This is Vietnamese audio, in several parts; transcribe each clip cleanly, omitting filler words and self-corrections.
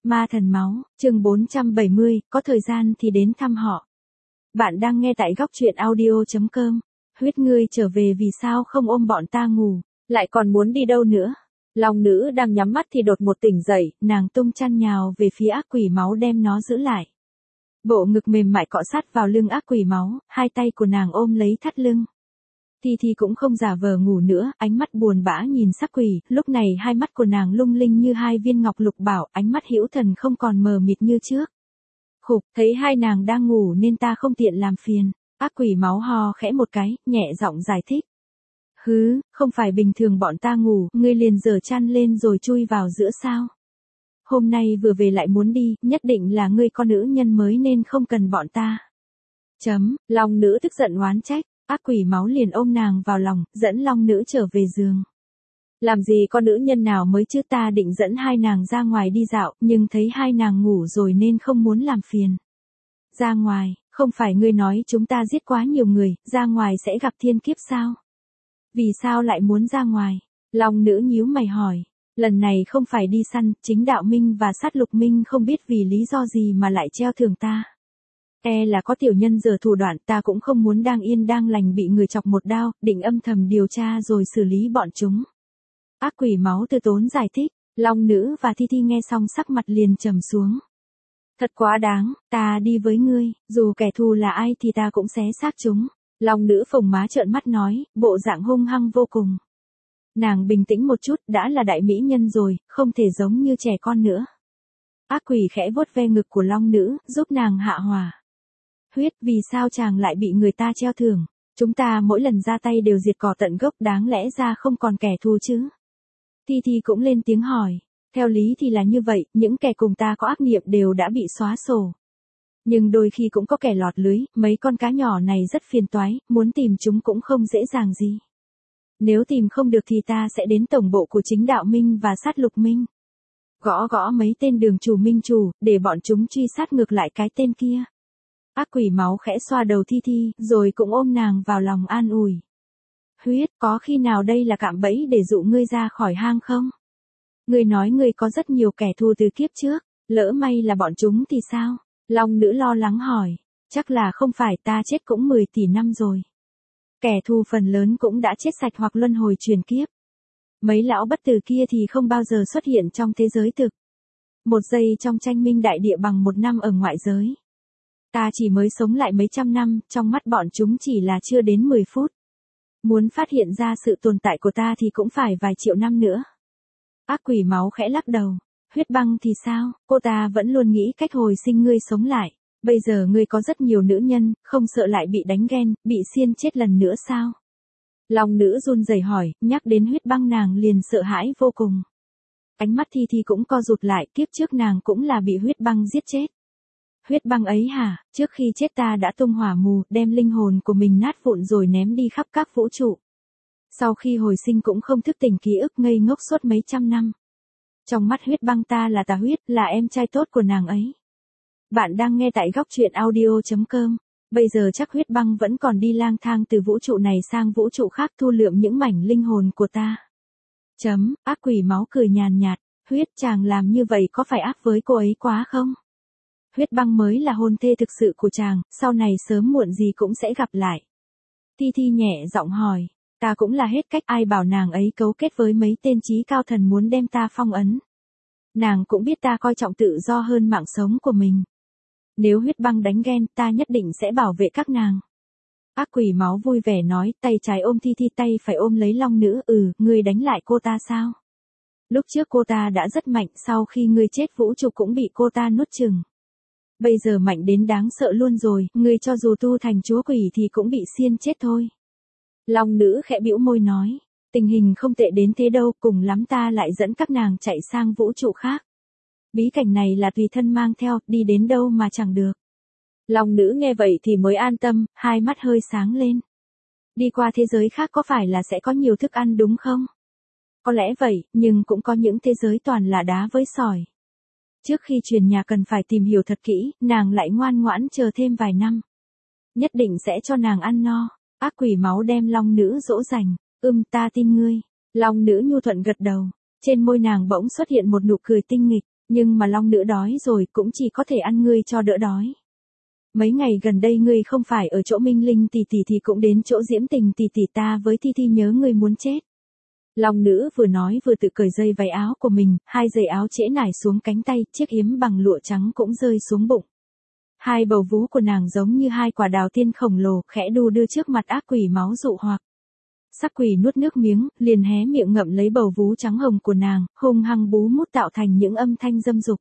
Ma thần máu, chương 470, có thời gian thì đến thăm họ. Bạn đang nghe tại góc truyện audio.com. Huyết ngươi trở về vì sao không ôm bọn ta ngủ, lại còn muốn đi đâu nữa? Long nữ đang nhắm mắt thì đột một tỉnh dậy, nàng tung chăn nhào về phía ác quỷ máu đem nó giữ lại. Bộ ngực mềm mại cọ sát vào lưng ác quỷ máu, hai tay của nàng ôm lấy thắt lưng. Thi cũng không giả vờ ngủ nữa, ánh mắt buồn bã nhìn sắc quỷ, lúc này hai mắt của nàng lung linh như hai viên ngọc lục bảo, ánh mắt hữu thần không còn mờ mịt như trước. Khục, thấy hai nàng đang ngủ nên ta không tiện làm phiền. Ác quỷ máu ho khẽ một cái, nhẹ giọng giải thích. Hứ, không phải bình thường bọn ta ngủ, ngươi liền giở chăn lên rồi chui vào giữa sao? Hôm nay vừa về lại muốn đi, nhất định là ngươi con nữ nhân mới nên không cần bọn ta. Long nữ tức giận oán trách. Ác quỷ máu liền ôm nàng vào lòng, dẫn long nữ trở về giường. Làm gì con nữ nhân nào mới chứ, ta định dẫn hai nàng ra ngoài đi dạo, nhưng thấy hai nàng ngủ rồi nên không muốn làm phiền. Ra ngoài, không phải ngươi nói chúng ta giết quá nhiều người, ra ngoài sẽ gặp thiên kiếp sao? Vì sao lại muốn ra ngoài? Long nữ nhíu mày hỏi. Lần này không phải đi săn, chính đạo minh và sát lục minh không biết vì lý do gì mà lại treo thưởng ta. Là có tiểu nhân giở thủ đoạn, ta cũng không muốn đang yên đang lành bị người chọc một đao, định âm thầm điều tra rồi xử lý bọn chúng. Ác quỷ máu từ tốn giải thích, long nữ và Thi nghe xong sắc mặt liền trầm xuống. Thật quá đáng, ta đi với ngươi, dù kẻ thù là ai thì ta cũng xé xác chúng. Long nữ phồng má trợn mắt nói, bộ dạng hung hăng vô cùng. Nàng bình tĩnh một chút, đã là đại mỹ nhân rồi, không thể giống như trẻ con nữa. Ác quỷ khẽ vuốt ve ngực của long nữ, giúp nàng hạ hỏa. Huyết, vì sao chàng lại bị người ta treo thưởng? Chúng ta mỗi lần ra tay đều diệt cỏ tận gốc, đáng lẽ ra không còn kẻ thù chứ? Thi cũng lên tiếng hỏi. Theo lý thì là như vậy, những kẻ cùng ta có ác niệm đều đã bị xóa sổ. Nhưng đôi khi cũng có kẻ lọt lưới, mấy con cá nhỏ này rất phiền toái, muốn tìm chúng cũng không dễ dàng gì. Nếu tìm không được thì ta sẽ đến tổng bộ của chính đạo minh và sát lục minh. Gõ mấy tên đường chủ minh chủ, để bọn chúng truy sát ngược lại cái tên kia. Ác quỷ máu khẽ xoa đầu Thi, rồi cũng ôm nàng vào lòng an ủi. Huyết, có khi nào đây là cạm bẫy để dụ ngươi ra khỏi hang không? Ngươi nói ngươi có rất nhiều kẻ thù từ kiếp trước, lỡ may là bọn chúng thì sao? Long nữ lo lắng hỏi, chắc là không phải, ta chết cũng 10 tỷ năm rồi. Kẻ thù phần lớn cũng đã chết sạch hoặc luân hồi truyền kiếp. Mấy lão bất tử kia thì không bao giờ xuất hiện trong thế giới thực. Một giây trong tranh minh đại địa bằng một năm ở ngoại giới. Ta chỉ mới sống lại mấy trăm năm, trong mắt bọn chúng chỉ là chưa đến 10 phút. Muốn phát hiện ra sự tồn tại của ta thì cũng phải vài triệu năm nữa. Ác quỷ máu khẽ lắc đầu. Huyết băng thì sao, cô ta vẫn luôn nghĩ cách hồi sinh ngươi sống lại. Bây giờ ngươi có rất nhiều nữ nhân, không sợ lại bị đánh ghen, bị xiên chết lần nữa sao? Long nữ run rẩy hỏi, nhắc đến huyết băng nàng liền sợ hãi vô cùng. Ánh mắt Thi cũng co rụt lại, kiếp trước nàng cũng là bị huyết băng giết chết. Huyết băng ấy hả, trước khi chết ta đã tung hỏa mù, đem linh hồn của mình nát vụn rồi ném đi khắp các vũ trụ. Sau khi hồi sinh cũng không thức tỉnh ký ức, ngây ngốc suốt mấy trăm năm. Trong mắt huyết băng ta là tà huyết, là em trai tốt của nàng ấy. Bạn đang nghe tại góc truyện audio.com. Bây giờ chắc huyết băng vẫn còn đi lang thang từ vũ trụ này sang vũ trụ khác thu lượm những mảnh linh hồn của ta. Ác quỷ máu cười nhàn nhạt, Huyết, chàng làm như vậy có phải ác với cô ấy quá không? Huyết băng mới là hôn thê thực sự của chàng, sau này sớm muộn gì cũng sẽ gặp lại. Thi nhẹ giọng hỏi, ta cũng là hết cách, ai bảo nàng ấy cấu kết với mấy tên trí cao thần muốn đem ta phong ấn. Nàng cũng biết ta coi trọng tự do hơn mạng sống của mình. Nếu huyết băng đánh ghen, ta nhất định sẽ bảo vệ các nàng. Ác quỷ máu vui vẻ nói, tay trái ôm Thi, tay phải ôm lấy long nữ, ngươi đánh lại cô ta sao? Lúc trước cô ta đã rất mạnh, sau khi ngươi chết vũ trụ cũng bị cô ta nuốt chửng. Bây giờ mạnh đến đáng sợ luôn rồi, ngươi cho dù tu thành chúa quỷ thì cũng bị xiên chết thôi. Long nữ khẽ bĩu môi nói, tình hình không tệ đến thế đâu, cùng lắm ta lại dẫn các nàng chạy sang vũ trụ khác. Bí cảnh này là tùy thân mang theo, đi đến đâu mà chẳng được. Long nữ nghe vậy thì mới an tâm, hai mắt hơi sáng lên. Đi qua thế giới khác có phải là sẽ có nhiều thức ăn đúng không? Có lẽ vậy, nhưng cũng có những thế giới toàn là đá với sỏi. Trước khi chuyển nhà cần phải tìm hiểu thật kỹ, nàng lại ngoan ngoãn chờ thêm vài năm. Nhất định sẽ cho nàng ăn no. Ác quỷ máu đem long nữ dỗ dành. Ta tin ngươi. Long nữ nhu thuận gật đầu. Trên môi nàng bỗng xuất hiện một nụ cười tinh nghịch. Nhưng mà long nữ đói rồi cũng chỉ có thể ăn ngươi cho đỡ đói. Mấy ngày gần đây ngươi không phải ở chỗ Minh Linh tỷ tỷ thì cũng đến chỗ Diễm Tình tỷ tỷ, ta với Thi Thi nhớ ngươi muốn chết. Long nữ vừa nói vừa tự cởi dây váy áo của mình, hai dây áo trễ nải xuống cánh tay, chiếc yếm bằng lụa trắng cũng rơi xuống bụng. Hai bầu vú của nàng giống như hai quả đào tiên khổng lồ, khẽ đu đưa trước mặt ác quỷ máu dụ hoặc. Sắc quỷ nuốt nước miếng, liền hé miệng ngậm lấy bầu vú trắng hồng của nàng, hung hăng bú mút tạo thành những âm thanh dâm dục.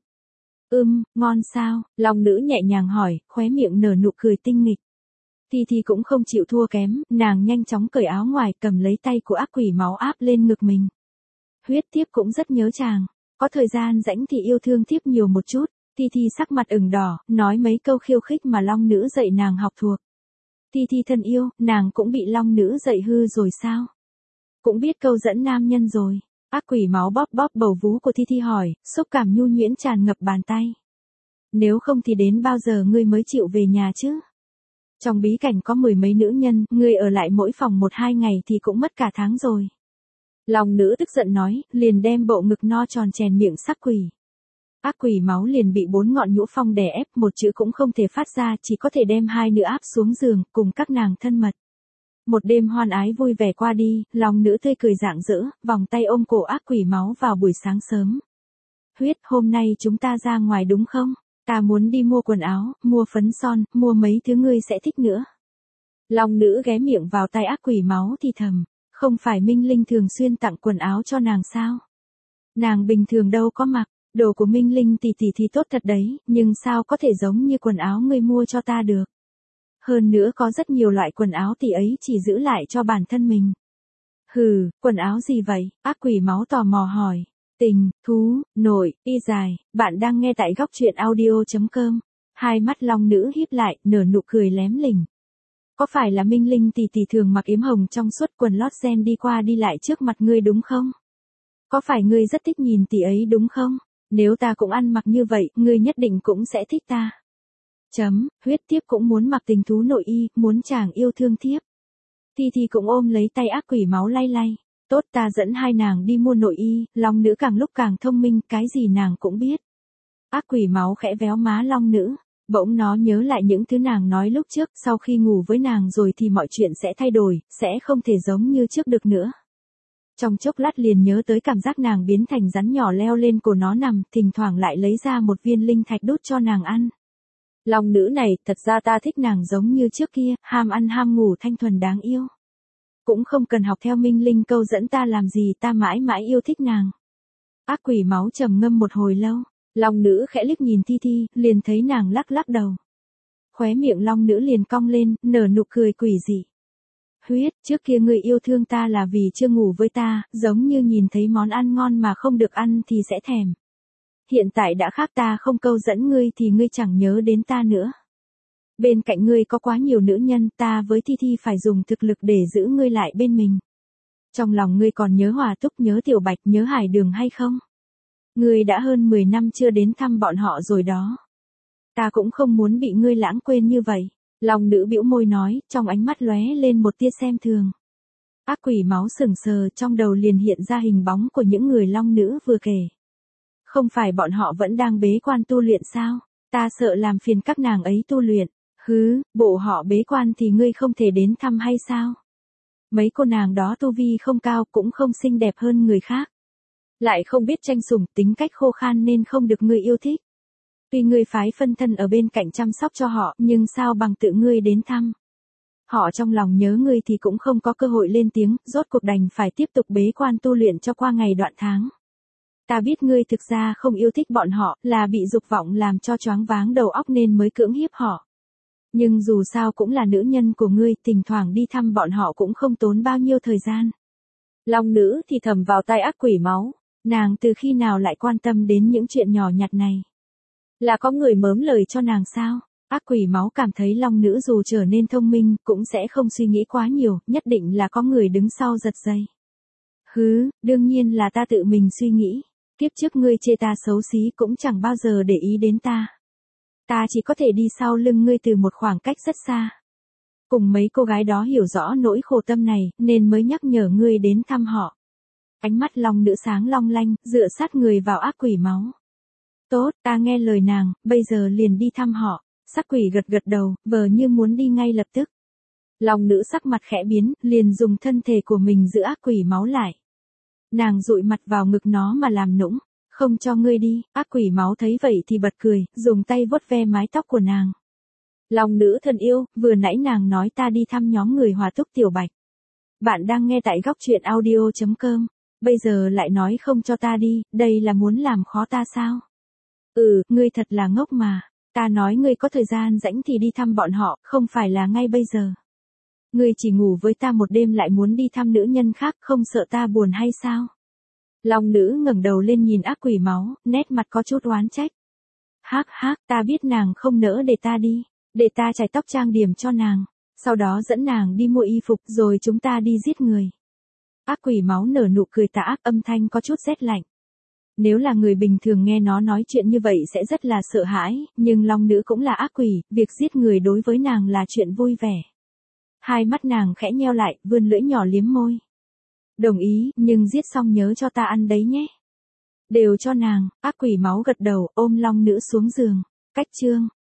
Ngon sao? Long nữ nhẹ nhàng hỏi, khóe miệng nở nụ cười tinh nghịch. Thi Thi cũng không chịu thua kém, nàng nhanh chóng cởi áo ngoài, cầm lấy tay của ác quỷ máu áp lên ngực mình. Huyết Thiếp cũng rất nhớ chàng, có thời gian rảnh thì yêu thương Thiếp nhiều một chút. Thi Thi sắc mặt ửng đỏ, nói mấy câu khiêu khích mà long nữ dạy nàng học thuộc. Thi Thi thân yêu, nàng cũng bị long nữ dạy hư rồi sao? Cũng biết câu dẫn nam nhân rồi. Ác quỷ máu bóp bóp bầu vú của Thi Thi hỏi, xúc cảm nhu nhuyễn tràn ngập bàn tay. Nếu không thì đến bao giờ ngươi mới chịu về nhà chứ? Trong bí cảnh có mười mấy nữ nhân, ngươi ở lại mỗi phòng 1-2 ngày thì cũng mất cả tháng rồi. Long nữ tức giận nói, liền đem bộ ngực no tròn chèn miệng sắc quỷ. Ác quỷ máu liền bị 4 ngọn nhũ phong đè ép, một chữ cũng không thể phát ra, chỉ có thể đem hai nữ áp xuống giường, cùng các nàng thân mật. Một đêm hoan ái vui vẻ qua đi, long nữ tươi cười rạng rỡ, vòng tay ôm cổ ác quỷ máu vào buổi sáng sớm. Huyết, hôm nay chúng ta ra ngoài đúng không? Ta muốn đi mua quần áo, mua phấn son, mua mấy thứ ngươi sẽ thích nữa. Long nữ ghé miệng vào tay ác quỷ máu thì thầm, không phải Minh Linh thường xuyên tặng quần áo cho nàng sao? Nàng bình thường đâu có mặc, đồ của Minh Linh tỷ tỷ thì tốt thật đấy, nhưng sao có thể giống như quần áo ngươi mua cho ta được? Hơn nữa có rất nhiều loại quần áo tỷ ấy chỉ giữ lại cho bản thân mình. Hừ, quần áo gì vậy? Ác quỷ máu tò mò hỏi. Tình, thú, nội, y dài, bạn đang nghe tại góc truyện audio.com. Hai mắt long nữ híp lại, nở nụ cười lém lỉnh. Có phải là Minh Linh tỷ tỷ thường mặc yếm hồng trong suốt quần lót ren đi qua đi lại trước mặt ngươi đúng không? Có phải ngươi rất thích nhìn tỷ ấy đúng không? Nếu ta cũng ăn mặc như vậy, ngươi nhất định cũng sẽ thích ta. Huyết Thiếp cũng muốn mặc tình thú nội y, muốn chàng yêu thương Thiếp. Thi Thi cũng ôm lấy tay ác quỷ máu lay lay. Tốt, ta dẫn hai nàng đi mua nội y. Long nữ càng lúc càng thông minh, cái gì nàng cũng biết. Ác quỷ máu khẽ véo má long nữ. Bỗng nó nhớ lại những thứ nàng nói lúc trước, sau khi ngủ với nàng rồi thì mọi chuyện sẽ thay đổi, sẽ không thể giống như trước được nữa. Trong chốc lát liền nhớ tới cảm giác nàng biến thành rắn nhỏ leo lên cổ nó nằm, thỉnh thoảng lại lấy ra một viên linh thạch đút cho nàng ăn. Long nữ này, thật ra ta thích nàng giống như trước kia, ham ăn ham ngủ thanh thuần đáng yêu. Cũng không cần học theo Minh Linh câu dẫn ta làm gì, ta mãi mãi yêu thích nàng. Ác quỷ máu trầm ngâm một hồi lâu, long nữ khẽ liếc nhìn Thi Thi, liền thấy nàng lắc lắc đầu. Khóe miệng long nữ liền cong lên, nở nụ cười quỷ dị. Huyết, trước kia ngươi yêu thương ta là vì chưa ngủ với ta, giống như nhìn thấy món ăn ngon mà không được ăn thì sẽ thèm. Hiện tại đã khác, ta không câu dẫn ngươi thì ngươi chẳng nhớ đến ta nữa. Bên cạnh ngươi có quá nhiều nữ nhân, ta với Thi Thi phải dùng thực lực để giữ ngươi lại bên mình. Trong lòng ngươi còn nhớ Hòa Túc, nhớ Tiểu Bạch, nhớ Hải Đường hay không? Ngươi đã hơn 10 năm chưa đến thăm bọn họ rồi đó. Ta cũng không muốn bị ngươi lãng quên như vậy. Long nữ bĩu môi nói, trong ánh mắt lóe lên một tia xem thường. Ác quỷ máu sừng sờ, trong đầu liền hiện ra hình bóng của những người long nữ vừa kể. Không phải bọn họ vẫn đang bế quan tu luyện sao? Ta sợ làm phiền các nàng ấy tu luyện. Hứ, bộ họ bế quan thì ngươi không thể đến thăm hay sao? Mấy cô nàng đó tu vi không cao, cũng không xinh đẹp hơn người khác. Lại không biết tranh sủng, tính cách khô khan nên không được ngươi yêu thích. Tuy ngươi phái phân thân ở bên cạnh chăm sóc cho họ, nhưng sao bằng tự ngươi đến thăm? Họ trong lòng nhớ ngươi thì cũng không có cơ hội lên tiếng, rốt cuộc đành phải tiếp tục bế quan tu luyện cho qua ngày đoạn tháng. Ta biết ngươi thực ra không yêu thích bọn họ, là bị dục vọng làm cho choáng váng đầu óc nên mới cưỡng hiếp họ. Nhưng dù sao cũng là nữ nhân của ngươi, thỉnh thoảng đi thăm bọn họ cũng không tốn bao nhiêu thời gian. Long nữ thì thầm vào tai ác quỷ máu, nàng từ khi nào lại quan tâm đến những chuyện nhỏ nhặt này? Là có người mớm lời cho nàng sao? Ác quỷ máu cảm thấy long nữ dù trở nên thông minh, cũng sẽ không suy nghĩ quá nhiều, nhất định là có người đứng sau giật dây. Hứ, đương nhiên là ta tự mình suy nghĩ. Kiếp trước ngươi chê ta xấu xí cũng chẳng bao giờ để ý đến ta. Ta chỉ có thể đi sau lưng ngươi từ một khoảng cách rất xa. Cùng mấy cô gái đó hiểu rõ nỗi khổ tâm này, nên mới nhắc nhở ngươi đến thăm họ. Ánh mắt long nữ sáng long lanh, dựa sát người vào ác quỷ máu. Tốt, ta nghe lời nàng, bây giờ liền đi thăm họ. Sắc quỷ gật gật đầu, vờ như muốn đi ngay lập tức. Long nữ sắc mặt khẽ biến, liền dùng thân thể của mình giữ ác quỷ máu lại. Nàng dụi mặt vào ngực nó mà làm nũng, không cho ngươi đi. Ác quỷ máu thấy vậy thì bật cười, dùng tay vuốt ve mái tóc của nàng. Long nữ thân yêu, vừa nãy nàng nói ta đi thăm nhóm người Hòa Túc Tiểu Bạch. Bạn đang nghe tại góc truyện audio.com, bây giờ lại nói không cho ta đi, đây là muốn làm khó ta sao? Ngươi thật là ngốc mà, ta nói ngươi có thời gian rảnh thì đi thăm bọn họ, không phải là ngay bây giờ. Ngươi chỉ ngủ với ta một đêm lại muốn đi thăm nữ nhân khác, không sợ ta buồn hay sao? Long nữ ngẩng đầu lên nhìn ác quỷ máu, nét mặt có chút oán trách. Hắc hắc, ta biết nàng không nỡ để ta đi, để ta chải tóc trang điểm cho nàng, sau đó dẫn nàng đi mua y phục rồi chúng ta đi giết người. Ác quỷ máu nở nụ cười tà ác, âm thanh có chút rét lạnh. Nếu là người bình thường nghe nó nói chuyện như vậy sẽ rất là sợ hãi, nhưng long nữ cũng là ác quỷ, việc giết người đối với nàng là chuyện vui vẻ. Hai mắt nàng khẽ nheo lại, vươn lưỡi nhỏ liếm môi. Đồng ý, nhưng giết xong nhớ cho ta ăn đấy nhé. Đều cho nàng. Ác quỷ máu gật đầu, ôm long nữ xuống giường. Cách chương